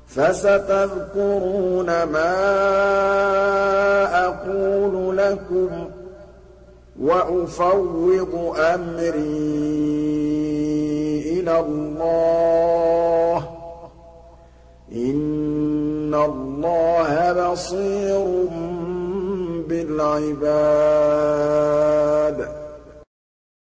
فَسَتَذْكُرُونَ مَا أَقُولُ لَكُمْ ۚ وَأُفَوِّضُ أَمْرِي إِلَى اللَّهِ ۚ إِنَّ اللَّهَ بَصِيرٌ بِالْعِبَادِ